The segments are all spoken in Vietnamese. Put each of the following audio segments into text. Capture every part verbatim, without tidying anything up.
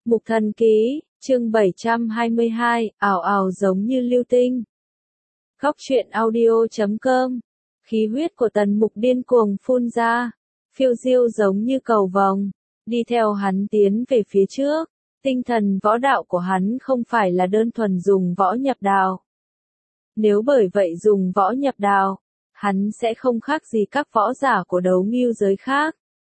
Mục Thần Ký, chương bảy trăm hai mươi hai, ảo ảo giống như lưu tinh. Góc truyện audio chấm com. Khí huyết của Tần Mục điên cuồng phun ra, phiêu diêu giống như cầu vồng, đi theo hắn tiến về phía trước. Tinh thần võ đạo của hắn không phải là đơn thuần dùng võ nhập đạo. Nếu bởi vậy dùng võ nhập đạo, hắn sẽ không khác gì các võ giả của đấu ngưu giới khác.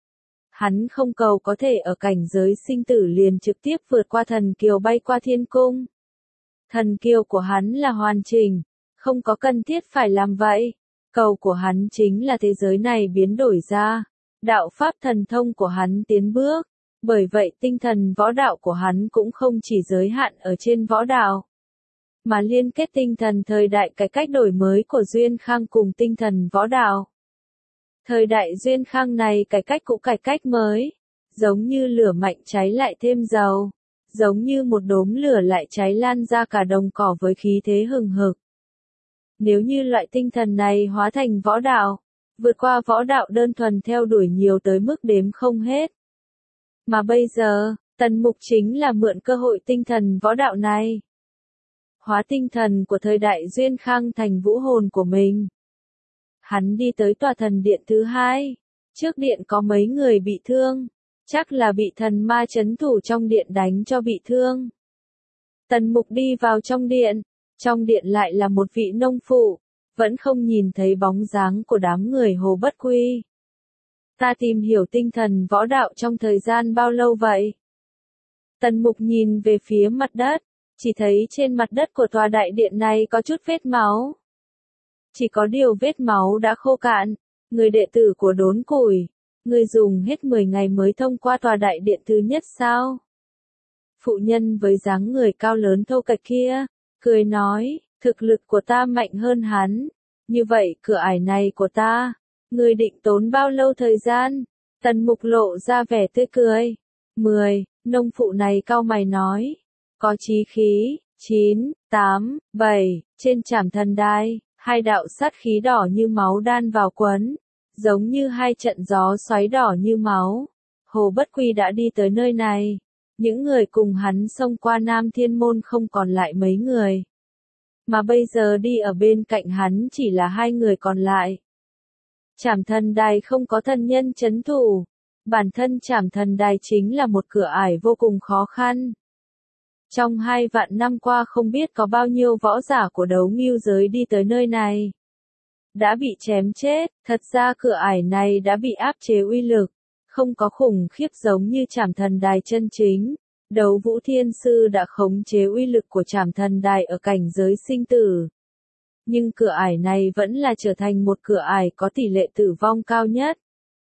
Hắn không cầu có thể ở cảnh giới sinh tử liền trực tiếp vượt qua thần kiều bay qua thiên cung. Thần kiều của hắn là hoàn chỉnh, không có cần thiết phải làm vậy. Cầu của hắn chính là thế giới này biến đổi ra, đạo pháp thần thông của hắn tiến bước. Bởi vậy tinh thần võ đạo của hắn cũng không chỉ giới hạn ở trên võ đạo, mà liên kết tinh thần thời đại cải cách đổi mới của Duyên Khang cùng tinh thần võ đạo. Thời đại Duyên Khang này cải cách cũ cải cách mới, giống như lửa mạnh cháy lại thêm dầu, giống như một đốm lửa lại cháy lan ra cả đồng cỏ với khí thế hừng hực. Nếu như loại tinh thần này hóa thành võ đạo, vượt qua võ đạo đơn thuần theo đuổi nhiều tới mức đếm không hết. Mà bây giờ, Tần Mục chính là mượn cơ hội tinh thần võ đạo này, hóa tinh thần của thời đại Duyên Khang thành vũ hồn của mình. Hắn đi tới tòa thần điện thứ hai, trước điện có mấy người bị thương, chắc là bị thần ma trấn thủ trong điện đánh cho bị thương. Tần Mục đi vào trong điện, trong điện lại là một vị nông phụ, vẫn không nhìn thấy bóng dáng của đám người Hồ Bất Quy. Ta tìm hiểu tinh thần võ đạo trong thời gian bao lâu vậy? Tần Mục nhìn về phía mặt đất, chỉ thấy trên mặt đất của tòa đại điện này có chút vết máu. Chỉ có điều vết máu đã khô cạn, người đệ tử của Đốn Củi, người dùng hết mười ngày mới thông qua tòa đại điện thứ nhất sao? Phụ nhân với dáng người cao lớn thô kệch kia, cười nói, thực lực của ta mạnh hơn hắn, như vậy cửa ải này của ta, người định tốn bao lâu thời gian? Tần Mục lộ ra vẻ tươi cười. Mười, nông phụ này cau mày nói, có chí khí. Chín, tám, bảy, trên trảm thần đài, hai đạo sát khí đỏ như máu đan vào quấn, giống như hai trận gió xoáy đỏ như máu. Hồ Bất Quy đã đi tới nơi này, những người cùng hắn xông qua Nam Thiên Môn không còn lại mấy người, mà bây giờ đi ở bên cạnh hắn chỉ là hai người còn lại. Trảm thần đài không có thần nhân trấn thủ, bản thân trảm thần đài chính là một cửa ải vô cùng khó khăn. Trong hai vạn năm qua không biết có bao nhiêu võ giả của đấu ngưu giới đi tới nơi này, đã bị chém chết. Thật ra cửa ải này đã bị áp chế uy lực, không có khủng khiếp giống như trảm thần đài chân chính. Đấu Vũ Thiên Sư đã khống chế uy lực của trảm thần đài ở cảnh giới sinh tử. Nhưng cửa ải này vẫn là trở thành một cửa ải có tỷ lệ tử vong cao nhất.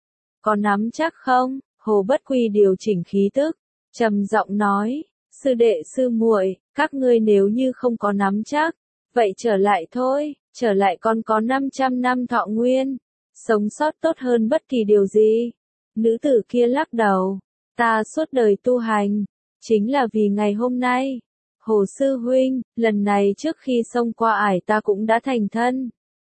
Có nắm chắc không? Hồ Bất Quy điều chỉnh khí tức, trầm giọng nói, sư đệ sư muội, các ngươi nếu như không có nắm chắc, vậy trở lại thôi, trở lại còn có năm trăm năm thọ nguyên, sống sót tốt hơn bất kỳ điều gì. Nữ tử kia lắc đầu, ta suốt đời tu hành, chính là vì ngày hôm nay. Hồ sư huynh, lần này trước khi xông qua ải ta cũng đã thành thân,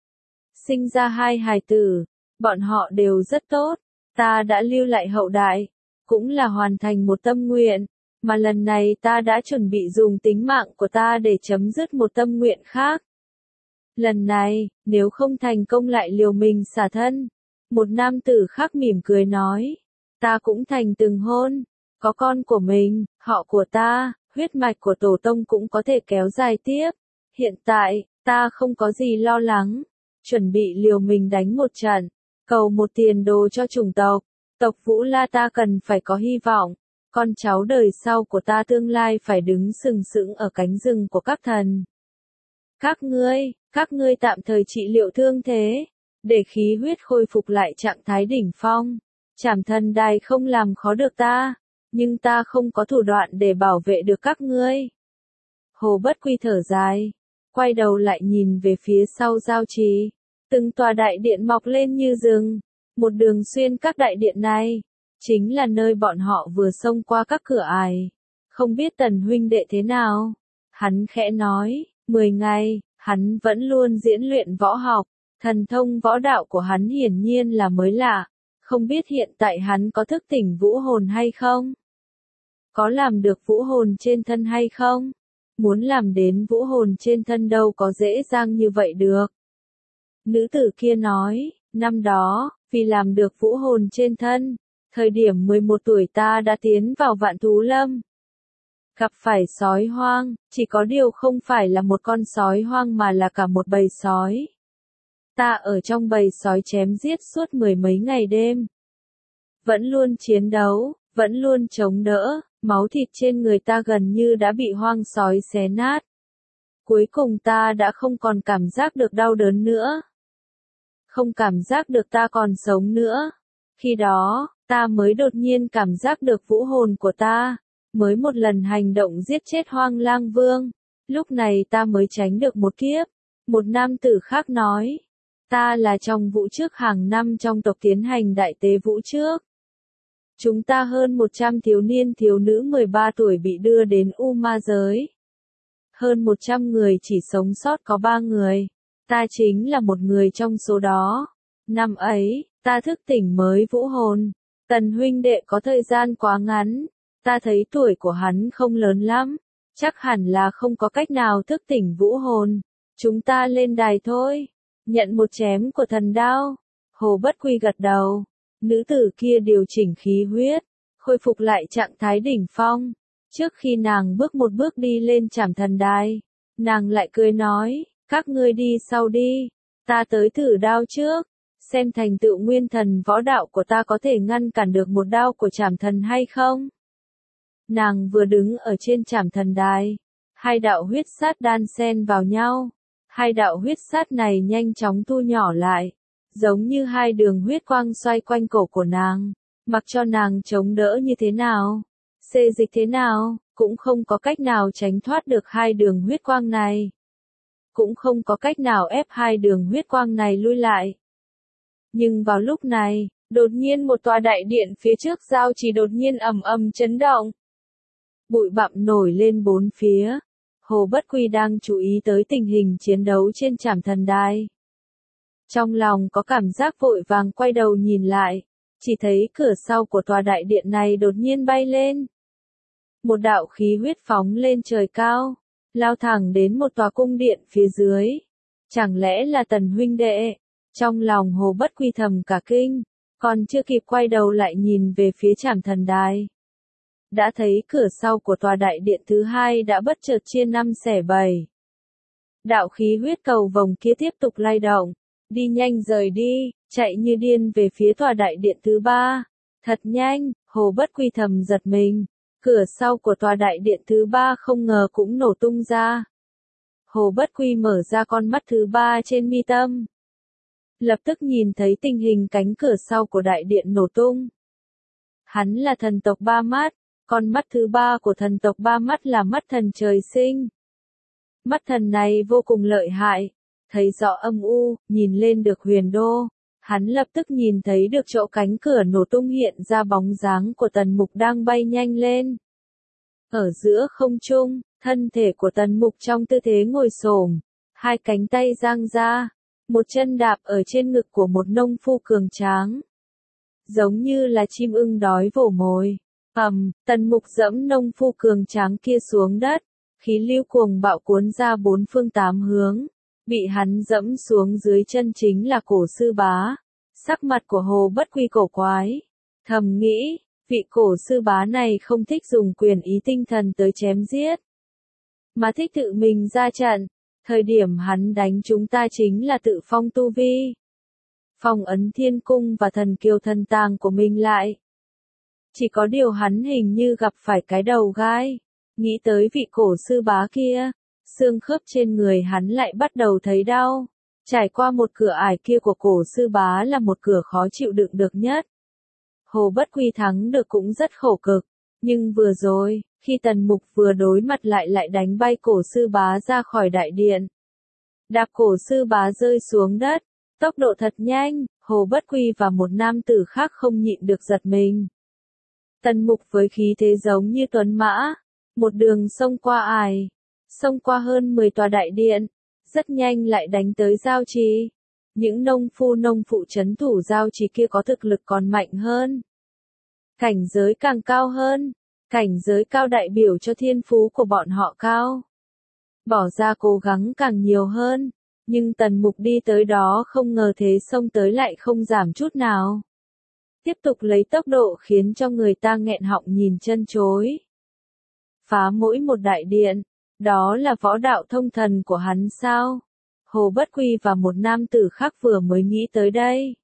sinh ra hai hài tử, bọn họ đều rất tốt, ta đã lưu lại hậu đại, cũng là hoàn thành một tâm nguyện, mà lần này ta đã chuẩn bị dùng tính mạng của ta để chấm dứt một tâm nguyện khác. Lần này, nếu không thành công lại liều mình xả thân. Một nam tử khác mỉm cười nói, ta cũng thành từng hôn, có con của mình, họ của ta, huyết mạch của tổ tông cũng có thể kéo dài tiếp. Hiện tại, ta không có gì lo lắng, chuẩn bị liều mình đánh một trận, cầu một tiền đồ cho chủng tộc. Tộc Vũ La ta cần phải có hy vọng, con cháu đời sau của ta tương lai phải đứng sừng sững ở cánh rừng của các thần. Các ngươi, các ngươi tạm thời trị liệu thương thế, để khí huyết khôi phục lại trạng thái đỉnh phong. Trảm thần đài không làm khó được ta, nhưng ta không có thủ đoạn để bảo vệ được các ngươi. Hồ Bất Quy thở dài, quay đầu lại nhìn về phía sau giao trì. Từng tòa đại điện mọc lên như rừng, một đường xuyên các đại điện này, chính là nơi bọn họ vừa xông qua các cửa ải. Không biết Tần huynh đệ thế nào? Hắn khẽ nói, mười ngày, hắn vẫn luôn diễn luyện võ học, thần thông võ đạo của hắn hiển nhiên là mới lạ, không biết hiện tại hắn có thức tỉnh vũ hồn hay không? có làm được vũ hồn trên thân hay không? Muốn làm đến vũ hồn trên thân đâu có dễ dàng như vậy được. Nữ tử kia nói, năm đó, vì làm được vũ hồn trên thân, thời điểm mười một tuổi ta đã tiến vào Vạn Thú Lâm. Gặp phải sói hoang, chỉ có điều không phải là một con sói hoang mà là cả một bầy sói. Ta ở trong bầy sói chém giết suốt mười mấy ngày đêm. Vẫn luôn chiến đấu, vẫn luôn chống đỡ, máu thịt trên người ta gần như đã bị hoang sói xé nát. Cuối cùng ta đã không còn cảm giác được đau đớn nữa. Không cảm giác được ta còn sống nữa. Khi đó, ta mới đột nhiên cảm giác được vũ hồn của ta, mới một lần hành động giết chết Hoang Lang Vương. Lúc này ta mới tránh được một kiếp. Một nam tử khác nói, ta là trong vũ trước hàng năm trong tộc tiến hành đại tế vũ trước. Chúng ta hơn một trăm thiếu niên thiếu nữ mười ba tuổi bị đưa đến U Ma giới. Hơn một trăm người chỉ sống sót có ba người. Ta chính là một người trong số đó. Năm ấy, ta thức tỉnh mới vũ hồn. Tần huynh đệ có thời gian quá ngắn. Ta thấy tuổi của hắn không lớn lắm. Chắc hẳn là không có cách nào thức tỉnh vũ hồn. Chúng ta lên đài thôi. Nhận một chém của thần đao. Hồ Bất Quy gật đầu. Nữ tử kia điều chỉnh khí huyết, khôi phục lại trạng thái đỉnh phong. Trước khi nàng bước một bước đi lên trảm thần đài, nàng lại cười nói, các ngươi đi sau đi, ta tới thử đao trước, xem thành tựu nguyên thần võ đạo của ta có thể ngăn cản được một đao của trảm thần hay không. Nàng vừa đứng ở trên trảm thần đài, hai đạo huyết sát đan xen vào nhau, hai đạo huyết sát này nhanh chóng thu nhỏ lại. Giống như hai đường huyết quang xoay quanh cổ của nàng, mặc cho nàng chống đỡ như thế nào, xê dịch thế nào, cũng không có cách nào tránh thoát được hai đường huyết quang này. Cũng không có cách nào ép hai đường huyết quang này lui lại. Nhưng vào lúc này, đột nhiên một tòa đại điện phía trước giao chỉ đột nhiên ầm ầm chấn động. Bụi bặm nổi lên bốn phía. Hồ Bất Quy đang chú ý tới tình hình chiến đấu trên trảm thần đài. Trong lòng có cảm giác vội vàng quay đầu nhìn lại, chỉ thấy cửa sau của tòa đại điện này đột nhiên bay lên. Một đạo khí huyết phóng lên trời cao, lao thẳng đến một tòa cung điện phía dưới. Chẳng lẽ là Tần huynh đệ? Trong lòng Hồ Bất Quy thầm cả kinh, còn chưa kịp quay đầu lại nhìn về phía trảm thần đài. Đã thấy cửa sau của tòa đại điện thứ hai đã bất chợt chia năm xẻ bảy. Đạo khí huyết cầu vồng kia tiếp tục lay động. Đi nhanh rời đi, chạy như điên về phía tòa đại điện thứ ba. Thật nhanh, Hồ Bất Quy thầm giật mình. Cửa sau của tòa đại điện thứ ba không ngờ cũng nổ tung ra. Hồ Bất Quy mở ra con mắt thứ ba trên mi tâm. Lập tức nhìn thấy tình hình cánh cửa sau của đại điện nổ tung. Hắn là thần tộc ba mắt, con mắt thứ ba của thần tộc ba mắt là mắt thần trời sinh. Mắt thần này vô cùng lợi hại. Thấy rõ âm u, nhìn lên được huyền đô, hắn lập tức nhìn thấy được chỗ cánh cửa nổ tung hiện ra bóng dáng của Tần Mục đang bay nhanh lên. Ở giữa không trung, thân thể của Tần Mục trong tư thế ngồi xổm, hai cánh tay dang ra, một chân đạp ở trên ngực của một nông phu cường tráng. Giống như là chim ưng đói vồ mồi. Ầm, Tần Mục dẫm nông phu cường tráng kia xuống đất, khí lưu cuồng bạo cuốn ra bốn phương tám hướng. Bị hắn dẫm xuống dưới chân chính là Cổ Sư Bá. Sắc mặt của Hồ Bất Quy cổ quái. Thầm nghĩ, vị Cổ Sư Bá này không thích dùng quyền ý tinh thần tới chém giết, mà thích tự mình ra trận. Thời điểm hắn đánh chúng ta chính là tự phong tu vi. Phong ấn thiên cung và thần kiều thần tàng của mình lại. Chỉ có điều hắn hình như gặp phải cái đầu gai. Nghĩ tới vị Cổ Sư Bá kia. Xương khớp trên người hắn lại bắt đầu thấy đau. Trải qua một cửa ải kia của Cổ Sư Bá là một cửa khó chịu đựng được nhất. Hồ Bất Quy thắng được cũng rất khổ cực. Nhưng vừa rồi, khi Tần Mục vừa đối mặt lại lại đánh bay Cổ Sư Bá ra khỏi đại điện. Đạp Cổ Sư Bá rơi xuống đất. Tốc độ thật nhanh, Hồ Bất Quy và một nam tử khác không nhịn được giật mình. Tần Mục với khí thế giống như tuấn mã. Một đường xông qua ải. Xông qua hơn mười tòa đại điện, rất nhanh lại đánh tới giao trì. Những nông phu nông phụ trấn thủ giao trì kia có thực lực còn mạnh hơn. Cảnh giới càng cao hơn, Cảnh giới cao đại biểu cho thiên phú của bọn họ cao. Bỏ ra cố gắng càng nhiều hơn, nhưng Tần Mục đi tới đó không ngờ thế xông tới lại không giảm chút nào. Tiếp tục lấy tốc độ khiến cho người ta nghẹn họng nhìn chân chối. Phá mỗi một đại điện, đó là võ đạo thông thần của hắn sao? Hồ Bất Quy và một nam tử khác vừa mới nghĩ tới đây.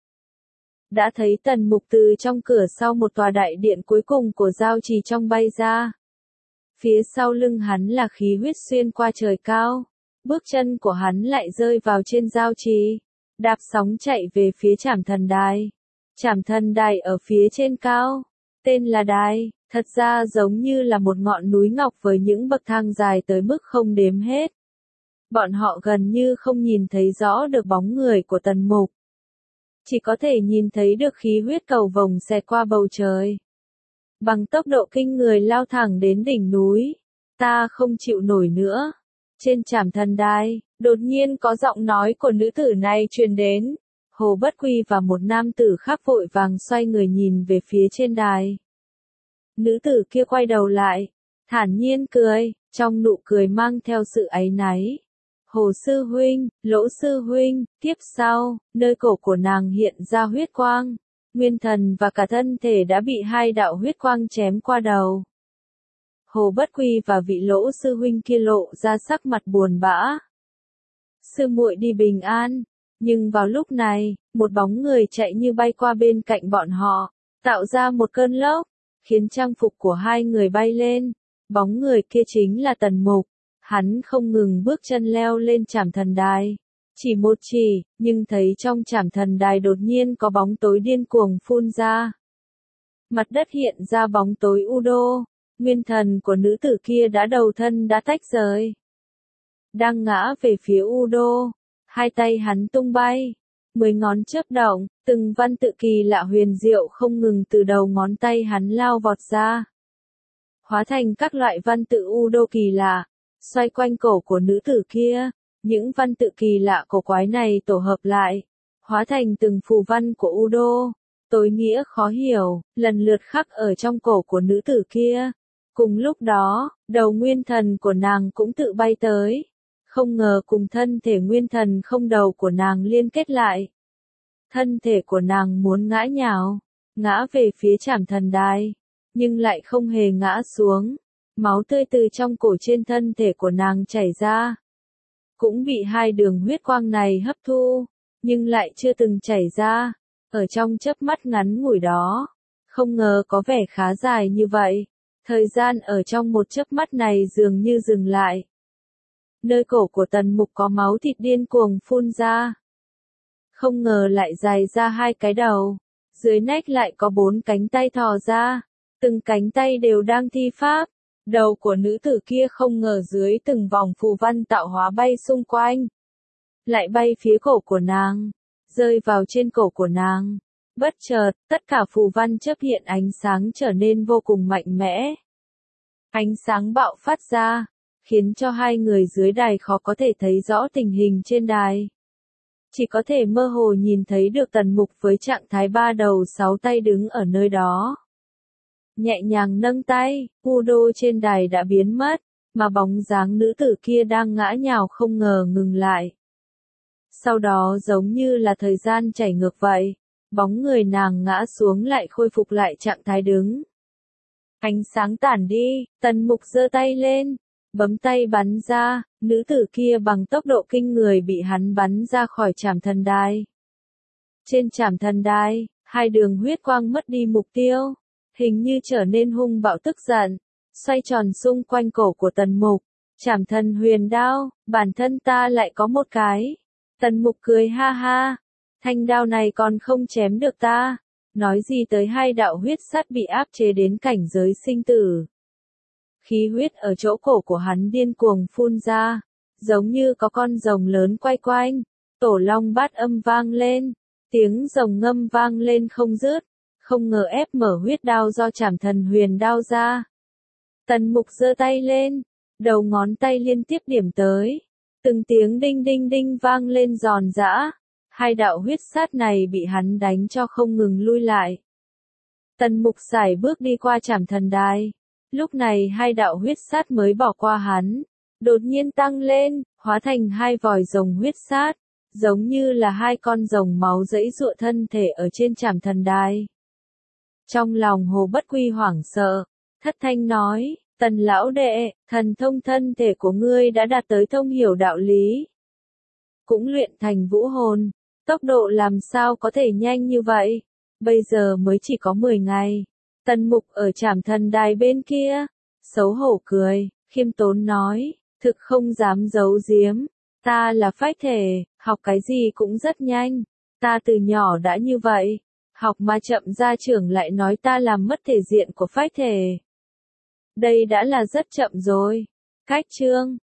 Đã thấy Tần Mục từ trong cửa sau một tòa đại điện cuối cùng của giao trì trong bay ra. Phía sau lưng hắn là khí huyết xuyên qua trời cao. Bước chân của hắn lại rơi vào trên giao trì. Đạp sóng chạy về phía Trảm Thần Đài. Trảm Thần Đài ở phía trên cao. Tên là đài, thật ra giống như là một ngọn núi ngọc với những bậc thang dài tới mức không đếm hết. Bọn họ gần như không nhìn thấy rõ được bóng người của Tần Mục. Chỉ có thể nhìn thấy được khí huyết cầu vồng xẹt qua bầu trời. Bằng tốc độ kinh người lao thẳng đến đỉnh núi. Ta không chịu nổi nữa. Trên Trảm Thần Đài, đột nhiên có giọng nói của nữ tử này truyền đến. Hồ Bất Quy và một nam tử khác vội vàng xoay người nhìn về phía trên đài. Nữ tử kia quay đầu lại, thản nhiên cười, trong nụ cười mang theo sự áy náy. Hồ sư huynh, Lỗ sư huynh, tiếp sau, nơi cổ của nàng hiện ra huyết quang. Nguyên thần và cả thân thể đã bị hai đạo huyết quang chém qua đầu. Hồ Bất Quy và vị Lỗ sư huynh kia lộ ra sắc mặt buồn bã. Sư muội đi bình an. Nhưng vào lúc này, một bóng người chạy như bay qua bên cạnh bọn họ, tạo ra một cơn lốc, khiến trang phục của hai người bay lên. Bóng người kia chính là Tần Mục. Hắn không ngừng bước chân leo lên Trảm Thần Đài. Chỉ một chỉ, nhưng thấy trong Trảm Thần Đài đột nhiên có bóng tối điên cuồng phun ra. Mặt đất hiện ra bóng tối u đô. Nguyên thần của nữ tử kia đã đầu thân đã tách rời. Đang ngã về phía u đô. Hai tay hắn tung bay, mười ngón chớp động, từng văn tự kỳ lạ huyền diệu không ngừng từ đầu ngón tay hắn lao vọt ra. Hóa thành các loại văn tự u đô kỳ lạ, xoay quanh cổ của nữ tử kia, những văn tự kỳ lạ cổ quái này tổ hợp lại, hóa thành từng phù văn của u đô, tối nghĩa khó hiểu, lần lượt khắc ở trong cổ của nữ tử kia. Cùng lúc đó, đầu nguyên thần của nàng cũng tự bay tới. Không ngờ cùng thân thể nguyên thần không đầu của nàng liên kết lại. Thân thể của nàng muốn ngã nhào, ngã về phía Trảm Thần Đài, nhưng lại không hề ngã xuống. Máu tươi từ trong cổ trên thân thể của nàng chảy ra. Cũng bị hai đường huyết quang này hấp thu, nhưng lại chưa từng chảy ra. Ở trong chớp mắt ngắn ngủi đó, không ngờ có vẻ khá dài như vậy. Thời gian ở trong một chớp mắt này dường như dừng lại. Nơi cổ của Tần Mục có máu thịt điên cuồng phun ra. Không ngờ lại dài ra hai cái đầu. Dưới nách lại có bốn cánh tay thò ra. Từng cánh tay đều đang thi pháp. Đầu của nữ tử kia không ngờ dưới từng vòng phù văn tạo hóa bay xung quanh. Lại bay phía cổ của nàng. Rơi vào trên cổ của nàng. Bất chợt, tất cả phù văn chớp hiện ánh sáng trở nên vô cùng mạnh mẽ. Ánh sáng bạo phát ra, khiến cho hai người dưới đài khó có thể thấy rõ tình hình trên đài. Chỉ có thể mơ hồ nhìn thấy được Tần Mục với trạng thái ba đầu sáu tay đứng ở nơi đó. Nhẹ nhàng nâng tay, u đô trên đài đã biến mất, mà bóng dáng nữ tử kia đang ngã nhào không ngờ ngừng lại. Sau đó giống như là thời gian chảy ngược vậy, bóng người nàng ngã xuống lại khôi phục lại trạng thái đứng. Ánh sáng tản đi, Tần Mục giơ tay lên, bấm tay bắn ra, nữ tử kia bằng tốc độ kinh người bị hắn bắn ra khỏi Trảm Thần Đài. Trên Trảm Thần Đài, hai đường huyết quang mất đi mục tiêu, hình như trở nên hung bạo tức giận, xoay tròn xung quanh cổ của Tần Mục. Trảm Thần Huyền Đao, bản thân ta lại có một cái. Tần Mục cười ha ha, thanh đao này còn không chém được ta, nói gì tới hai đạo huyết sắt bị áp chế đến cảnh giới sinh tử. Khí huyết ở chỗ cổ của hắn điên cuồng phun ra, giống như có con rồng lớn quay quanh, tổ long bát âm vang lên, tiếng rồng ngâm vang lên không dứt, không ngờ ép mở huyết đao do Trảm Thần Huyền Đao ra. Tần Mục giơ tay lên, đầu ngón tay liên tiếp điểm tới, từng tiếng đinh đinh đinh vang lên giòn giã, hai đạo huyết sát này bị hắn đánh cho không ngừng lui lại. Tần Mục sải bước đi qua Trảm Thần Đài, Lúc này hai đạo huyết sát mới bỏ qua hắn, đột nhiên tăng lên, hóa thành hai vòi rồng huyết sát, giống như là hai con rồng máu giãy giụa thân thể ở trên trảm thần đài. Trong lòng Hồ Bất Quy hoảng sợ, thất thanh nói, Tần lão đệ, thần thông thân thể của ngươi đã đạt tới thông hiểu đạo lý. Cũng luyện thành vũ hồn, tốc độ làm sao có thể nhanh như vậy, bây giờ mới chỉ có mười ngày. Tần Mục ở trảm thần đài bên kia, xấu hổ cười, khiêm tốn nói, thực không dám giấu giếm, ta là phách thể, học cái gì cũng rất nhanh, ta từ nhỏ đã như vậy, học mà chậm gia trưởng lại nói ta làm mất thể diện của phách thể. Đây đã là rất chậm rồi. Cách chương